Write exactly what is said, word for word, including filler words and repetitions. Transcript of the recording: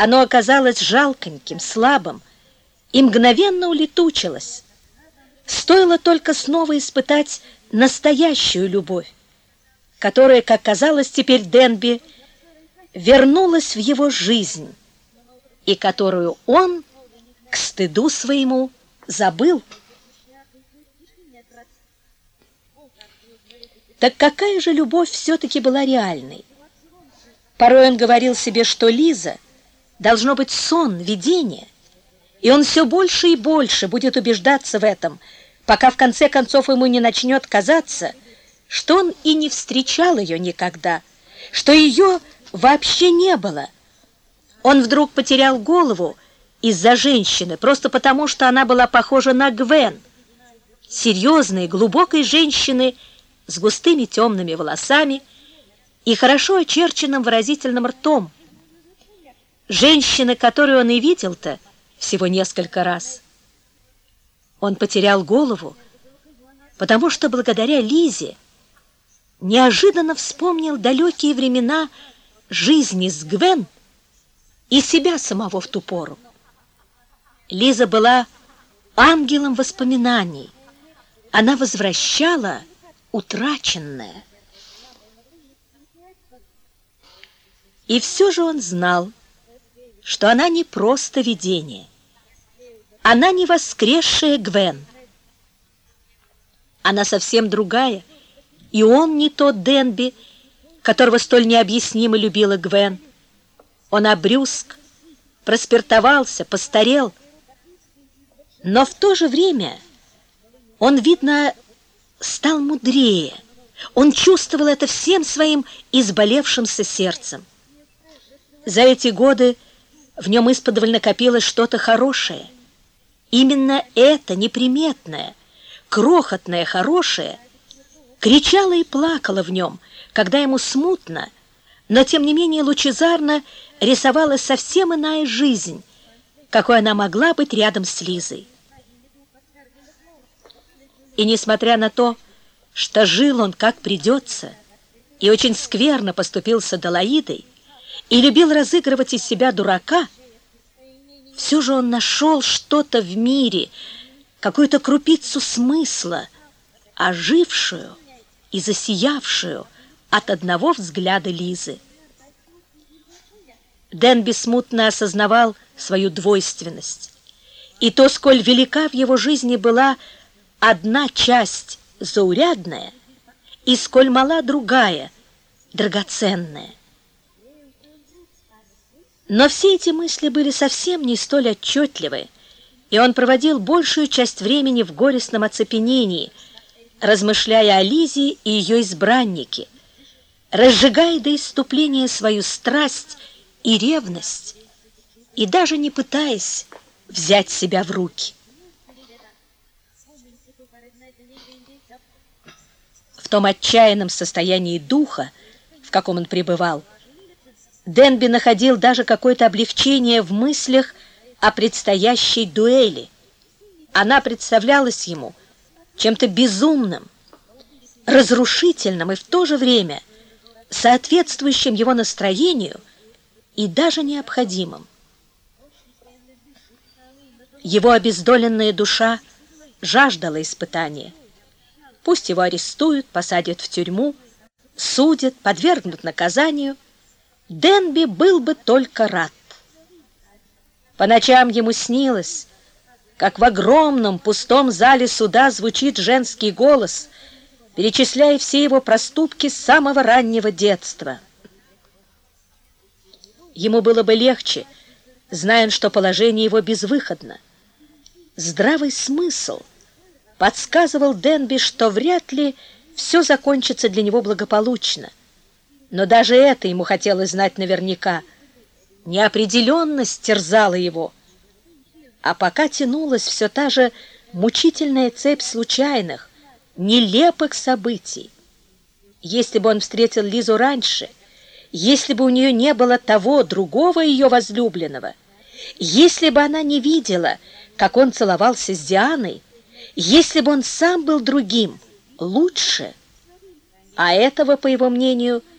Оно оказалось жалконьким, слабым и мгновенно улетучилось. Стоило только снова испытать настоящую любовь, которая, как казалось теперь Денби, вернулась в его жизнь и которую он, к стыду своему, забыл. Так какая же любовь все-таки была реальной? Порой он говорил себе, что Лиза должно быть сон, видение, и он все больше и больше будет убеждаться в этом, пока в конце концов ему не начнет казаться, что он и не встречал ее никогда, что ее вообще не было. Он вдруг потерял голову из-за женщины, просто потому, что она была похожа на Гвен, серьезной, глубокой женщины с густыми темными волосами и хорошо очерченным выразительным ртом. Женщины, которую он и видел-то всего несколько раз. Он потерял голову, потому что благодаря Лизе неожиданно вспомнил далекие времена жизни с Гвен и себя самого в ту пору. Лиза была ангелом воспоминаний. Она возвращала утраченное. И все же он знал, что она не просто видение. Она не воскресшая Гвен. Она совсем другая, и он не тот Денби, которого столь необъяснимо любила Гвен. Он обрюзг, проспиртовался, постарел, но в то же время он, видно, стал мудрее. Он чувствовал это всем своим изболевшимся сердцем. За эти годы в нем исподволь накопилось что-то хорошее. Именно это неприметное, крохотное хорошее кричало и плакало в нем, когда ему смутно, но тем не менее лучезарно рисовалась совсем иная жизнь, какой она могла быть рядом с Лизой. И несмотря на то, что жил он как придется и очень скверно поступил с Аделаидой и любил разыгрывать из себя дурака, все же он нашел что-то в мире, какую-то крупицу смысла, ожившую и засиявшую от одного взгляда Лизы. Денби смутно осознавал свою двойственность и то, сколь велика в его жизни была одна часть заурядная и сколь мала другая, драгоценная. Но все эти мысли были совсем не столь отчетливы, и он проводил большую часть времени в горестном оцепенении, размышляя о Лизе и ее избраннике, разжигая до исступления свою страсть и ревность, и даже не пытаясь взять себя в руки. В том отчаянном состоянии духа, в каком он пребывал, Денби находил даже какое-то облегчение в мыслях о предстоящей дуэли. Она представлялась ему чем-то безумным, разрушительным и в то же время соответствующим его настроению и даже необходимым. Его обездоленная душа жаждала испытания. Пусть его арестуют, посадят в тюрьму, судят, подвергнут наказанию, Денби был бы только рад. По ночам ему снилось, как в огромном пустом зале суда звучит женский голос, перечисляя все его проступки с самого раннего детства. Ему было бы легче, зная, что положение его безвыходно. Здравый смысл подсказывал Денби, что вряд ли все закончится для него благополучно. Но даже это ему хотелось знать наверняка. Неопределенность терзала его. А пока тянулась все та же мучительная цепь случайных, нелепых событий. Если бы он встретил Лизу раньше, если бы у нее не было того, другого ее возлюбленного, если бы она не видела, как он целовался с Дианой, если бы он сам был другим, лучше, а этого, по его мнению,